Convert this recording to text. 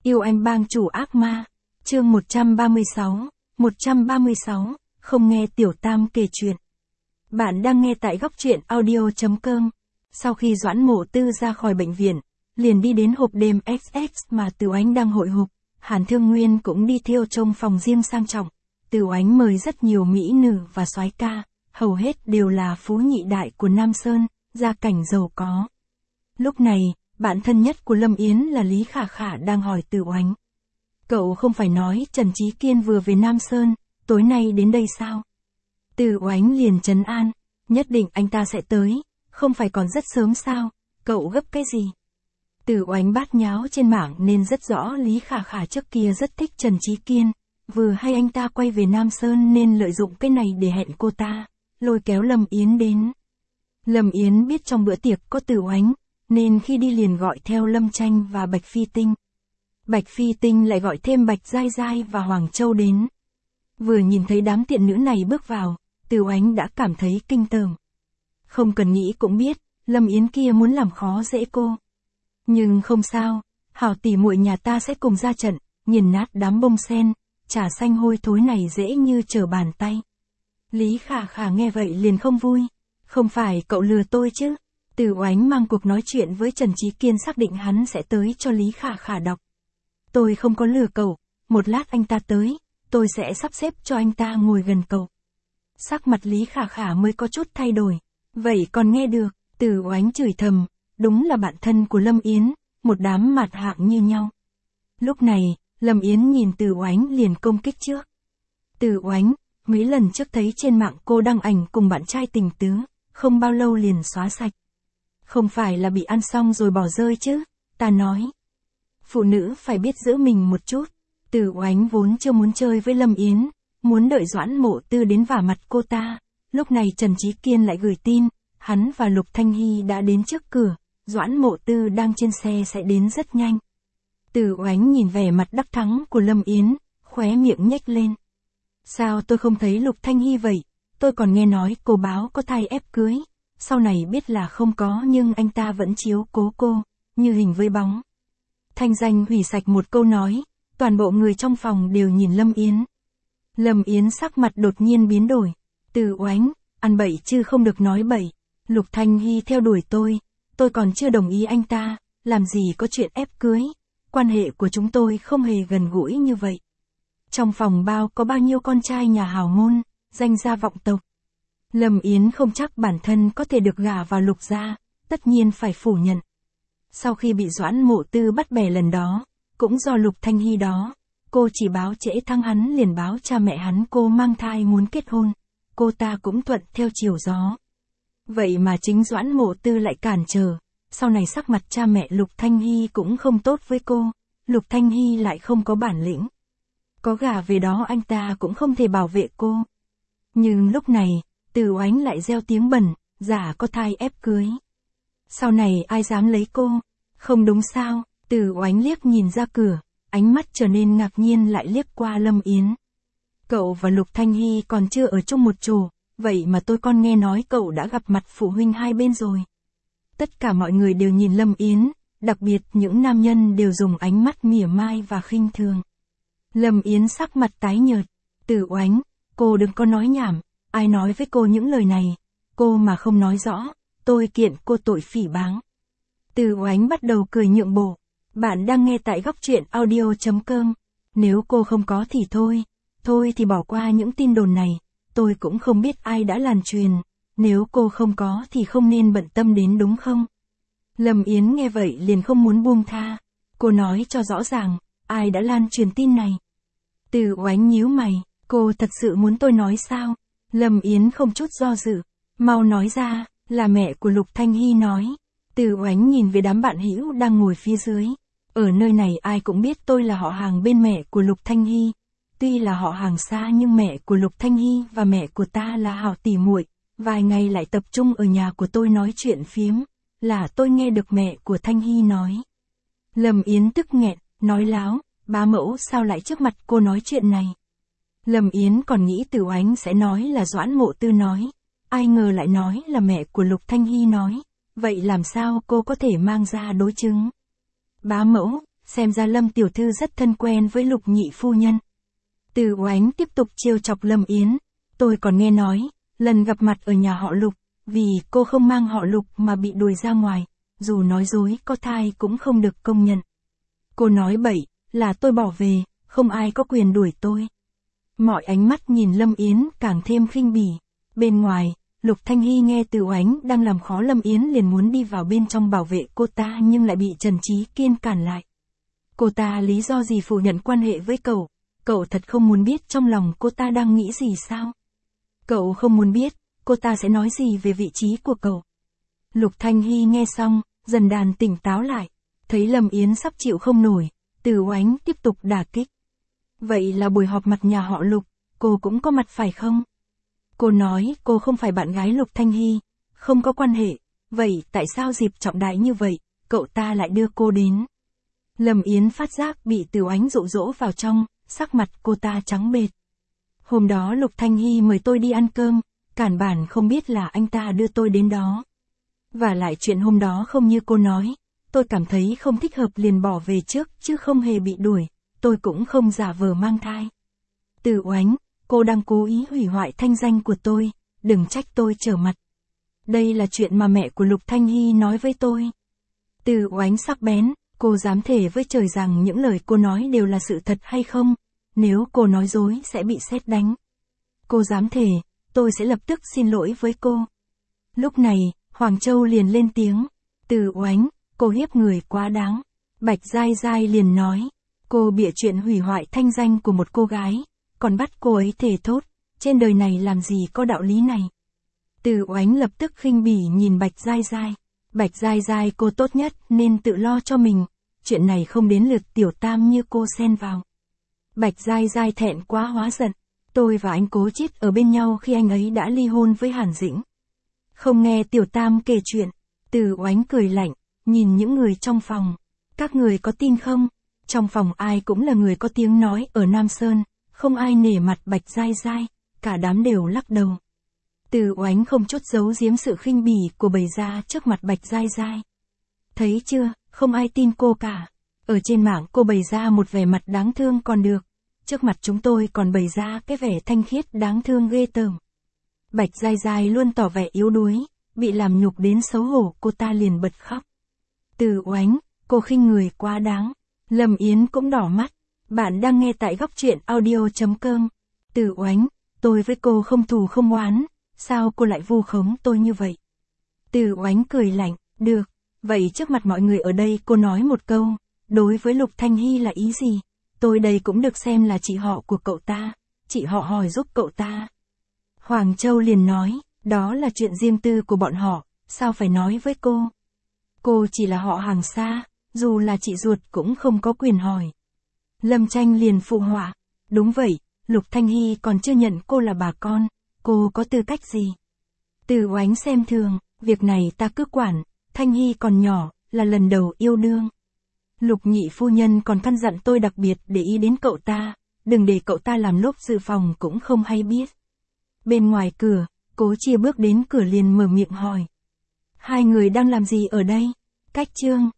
Yêu anh bang chủ ác ma. Chương 136, không nghe Tiểu Tam kể chuyện. Bạn đang nghe tại góc truyện audio.com. Sau khi Doãn Mộ Tư ra khỏi bệnh viện, liền đi đến hộp đêm XX mà Từ Oánh đang hội họp. Hàn Thương Nguyên cũng đi theo trong phòng riêng sang trọng. Từ Oánh mời rất nhiều mỹ nữ và soái ca, hầu hết đều là phú nhị đại của Nam Sơn, gia cảnh giàu có. Lúc này, bạn thân nhất của Lâm Yến là Lý Khả Khả đang hỏi Từ Oánh. Cậu không phải nói Trần Trí Kiên vừa về Nam Sơn, tối nay đến đây sao? Từ Oánh liền trấn an, nhất định anh ta sẽ tới, không phải còn rất sớm sao, cậu gấp cái gì? Từ Oánh bát nháo trên mạng nên rất rõ Lý Khả Khả trước kia rất thích Trần Trí Kiên, vừa hay anh ta quay về Nam Sơn nên lợi dụng cái này để hẹn cô ta, lôi kéo Lâm Yến đến. Lâm Yến biết trong bữa tiệc có Từ Oánh, nên khi đi liền gọi theo Lâm Tranh và Bạch Phi Tinh. Bạch Phi Tinh lại gọi thêm Bạch Giai Giai và Hoàng Châu đến. Vừa nhìn thấy đám tiện nữ này bước vào, Từ Oánh đã cảm thấy kinh tởm. Không cần nghĩ cũng biết, Lâm Yến kia muốn làm khó dễ cô. Nhưng không sao, hảo tỷ muội nhà ta sẽ cùng ra trận, nghiền nát đám bông sen, trà xanh hôi thối này dễ như trở bàn tay. Lý Khả Khả nghe vậy liền không vui. Không phải cậu lừa tôi chứ? Từ Oánh mang cuộc nói chuyện với Trần Trí Kiên xác định hắn sẽ tới cho Lý Khả Khả đọc. Tôi không có lừa cậu, một lát anh ta tới, tôi sẽ sắp xếp cho anh ta ngồi gần cậu. Sắc mặt Lý Khả Khả mới có chút thay đổi. Vậy còn nghe được, Từ Oánh chửi thầm, đúng là bạn thân của Lâm Yến, một đám mạt hạng như nhau. Lúc này, Lâm Yến nhìn Từ Oánh liền công kích trước. Từ Oánh, mấy lần trước thấy trên mạng cô đăng ảnh cùng bạn trai tình tứ, không bao lâu liền xóa sạch. Không phải là bị ăn xong rồi bỏ rơi chứ, ta nói. Phụ nữ phải biết giữ mình một chút. Từ Oánh vốn chưa muốn chơi với Lâm Yến, muốn đợi Doãn Mộ Tư đến vả mặt cô ta. Lúc này Trần Trí Kiên lại gửi tin, hắn và Lục Thanh Hy đã đến trước cửa, Doãn Mộ Tư đang trên xe sẽ đến rất nhanh. Từ Oánh nhìn vẻ mặt đắc thắng của Lâm Yến, khóe miệng nhếch lên. Sao tôi không thấy Lục Thanh Hy vậy? Tôi còn nghe nói cô báo có thai ép cưới. Sau này biết là không có nhưng anh ta vẫn chiếu cố cô, như hình với bóng. Thanh Danh hủy sạch một câu nói, toàn bộ người trong phòng đều nhìn Lâm Yến. Lâm Yến sắc mặt đột nhiên biến đổi. Từ Oánh, ăn bậy chứ không được nói bậy. Lục Thanh Hy theo đuổi tôi còn chưa đồng ý anh ta, làm gì có chuyện ép cưới. Quan hệ của chúng tôi không hề gần gũi như vậy. Trong phòng có bao nhiêu con trai nhà hào môn, danh gia vọng tộc. Lâm Yến không chắc bản thân có thể được gả vào Lục gia, tất nhiên phải phủ nhận. Sau khi bị Doãn Mộ Tư bắt bẻ lần đó, cũng do Lục Thanh Hy đó, cô chỉ báo trễ thăng hắn liền báo cha mẹ hắn cô mang thai muốn kết hôn, cô ta cũng thuận theo chiều gió. Vậy mà chính Doãn Mộ Tư lại cản trở, sau này sắc mặt cha mẹ Lục Thanh Hy cũng không tốt với cô, Lục Thanh Hy lại không có bản lĩnh. Có gả về đó anh ta cũng không thể bảo vệ cô. Nhưng lúc này, Từ Oánh lại gieo tiếng bẩn, giả có thai ép cưới. Sau này ai dám lấy cô? Không đúng sao? Từ Oánh liếc nhìn ra cửa, ánh mắt trở nên ngạc nhiên lại liếc qua Lâm Yến. Cậu và Lục Thanh Hy còn chưa ở chung một chỗ, vậy mà tôi con nghe nói cậu đã gặp mặt phụ huynh hai bên rồi. Tất cả mọi người đều nhìn Lâm Yến, đặc biệt những nam nhân đều dùng ánh mắt mỉa mai và khinh thường. Lâm Yến sắc mặt tái nhợt. Từ Oánh, cô đừng có nói nhảm, ai nói với cô những lời này, cô mà không nói rõ, tôi kiện cô tội phỉ báng. Từ Oánh bắt đầu cười nhượng bộ. Bạn đang nghe tại góc truyện audio.com. Nếu cô không có thì thôi thì bỏ qua những tin đồn này, tôi cũng không biết ai đã lan truyền, nếu cô không có thì không nên bận tâm đến đúng không? Lâm Yến nghe vậy liền không muốn buông tha, cô nói cho rõ ràng, ai đã lan truyền tin này? Từ Oánh nhíu mày, cô thật sự muốn tôi nói sao? Lâm Yến không chút do dự, mau nói ra, là mẹ của Lục Thanh Hy nói. Từ Oánh nhìn về đám bạn hữu đang ngồi phía dưới. Ở nơi này ai cũng biết tôi là họ hàng bên mẹ của Lục Thanh Hy. Tuy là họ hàng xa nhưng mẹ của Lục Thanh Hy và mẹ của ta là hảo tỷ muội. Vài ngày lại tập trung ở nhà của tôi nói chuyện phiếm. Là tôi nghe được mẹ của Thanh Hy nói. Lâm Yến tức nghẹn, nói láo, bá mẫu sao lại trước mặt cô nói chuyện này. Lâm Yến còn nghĩ Từ Oánh sẽ nói là Doãn Mộ Tư nói. Ai ngờ lại nói là mẹ của Lục Thanh Hy nói. Vậy làm sao cô có thể mang ra đối chứng? Bá mẫu, xem ra Lâm tiểu thư rất thân quen với Lục nhị phu nhân. Từ Oánh tiếp tục trêu chọc Lâm Yến, tôi còn nghe nói, lần gặp mặt ở nhà họ Lục, vì cô không mang họ Lục mà bị đuổi ra ngoài, dù nói dối có thai cũng không được công nhận. Cô nói bậy, là tôi bỏ về, không ai có quyền đuổi tôi. Mọi ánh mắt nhìn Lâm Yến càng thêm khinh bỉ. Bên ngoài, Lục Thanh Hy nghe Từ Oánh đang làm khó Lâm Yến liền muốn đi vào bên trong bảo vệ cô ta nhưng lại bị Trần Trí Kiên cản lại. Cô ta lý do gì phủ nhận quan hệ với cậu? Cậu thật không muốn biết trong lòng cô ta đang nghĩ gì sao? Cậu không muốn biết, cô ta sẽ nói gì về vị trí của cậu? Lục Thanh Hy nghe xong, dần đàn tỉnh táo lại. Thấy Lâm Yến sắp chịu không nổi, Từ Oánh tiếp tục đả kích. Vậy là buổi họp mặt nhà họ Lục, cô cũng có mặt phải không? Cô nói cô không phải bạn gái Lục Thanh Hy, không có quan hệ. Vậy tại sao dịp trọng đại như vậy, cậu ta lại đưa cô đến? Lâm Yến phát giác bị Từ Oánh dụ dỗ vào trong, sắc mặt cô ta trắng bệch. Hôm đó Lục Thanh Hy mời tôi đi ăn cơm, cản bản không biết là anh ta đưa tôi đến đó. Và lại chuyện hôm đó không như cô nói, tôi cảm thấy không thích hợp liền bỏ về trước chứ không hề bị đuổi, tôi cũng không giả vờ mang thai. Từ Oánh, cô đang cố ý hủy hoại thanh danh của tôi, đừng trách tôi trở mặt. Đây là chuyện mà mẹ của Lục Thanh Hy nói với tôi. Từ Oánh sắc bén, cô dám thề với trời rằng những lời cô nói đều là sự thật hay không? Nếu cô nói dối sẽ bị sét đánh. Cô dám thề, tôi sẽ lập tức xin lỗi với cô. Lúc này, Hoàng Châu liền lên tiếng. Từ Oánh, cô hiếp người quá đáng. Bạch Giai Giai liền nói. Cô bịa chuyện hủy hoại thanh danh của một cô gái, còn bắt cô ấy thề thốt. Trên đời này làm gì có đạo lý này. Từ Oánh lập tức khinh bỉ nhìn Bạch Giai Giai. Bạch Giai Giai cô tốt nhất nên tự lo cho mình. Chuyện này không đến lượt tiểu tam như cô xen vào. Bạch Giai Giai thẹn quá hóa giận. Tôi và anh Cố Chiết ở bên nhau khi anh ấy đã ly hôn với Hàn Dĩnh. Không nghe tiểu tam kể chuyện. Từ Oánh cười lạnh, nhìn những người trong phòng. Các người có tin không? Trong phòng ai cũng là người có tiếng nói ở Nam Sơn, không ai nể mặt Bạch Giai Giai, cả đám đều lắc đầu. Từ Oánh không chút giấu giếm sự khinh bỉ của bày ra trước mặt Bạch Giai Giai. Thấy chưa, không ai tin cô cả. Ở trên mạng cô bày ra một vẻ mặt đáng thương còn được. Trước mặt chúng tôi còn bày ra cái vẻ thanh khiết đáng thương ghê tởm. Bạch Giai Giai luôn tỏ vẻ yếu đuối, bị làm nhục đến xấu hổ cô ta liền bật khóc. Từ Oánh, cô khinh người quá đáng. Lâm Yến cũng đỏ mắt. Bạn đang nghe tại góc truyện audio.com. Từ Oánh, tôi với cô không thù không oán, sao cô lại vu khống tôi như vậy? Từ Oánh cười lạnh, được, vậy trước mặt mọi người ở đây cô nói một câu, đối với Lục Thanh Hy là ý gì? Tôi đây cũng được xem là chị họ của cậu ta, chị họ hỏi giúp cậu ta. Hoàng Châu liền nói, đó là chuyện riêng tư của bọn họ, sao phải nói với cô? Cô chỉ là họ hàng xa, dù là chị ruột cũng không có quyền hỏi. Lâm Tranh liền phụ họa, đúng vậy, Lục Thanh Hy còn chưa nhận cô là bà con, cô có tư cách gì? Từ Oánh xem thường, việc này ta cứ quản, Thanh Hy còn nhỏ, là lần đầu yêu đương. Lục nhị phu nhân còn căn dặn tôi đặc biệt để ý đến cậu ta, đừng để cậu ta làm lốp dự phòng cũng không hay biết. Bên ngoài cửa, Cố Chia bước đến cửa liền mở miệng hỏi. Hai người đang làm gì ở đây? Cách Trương,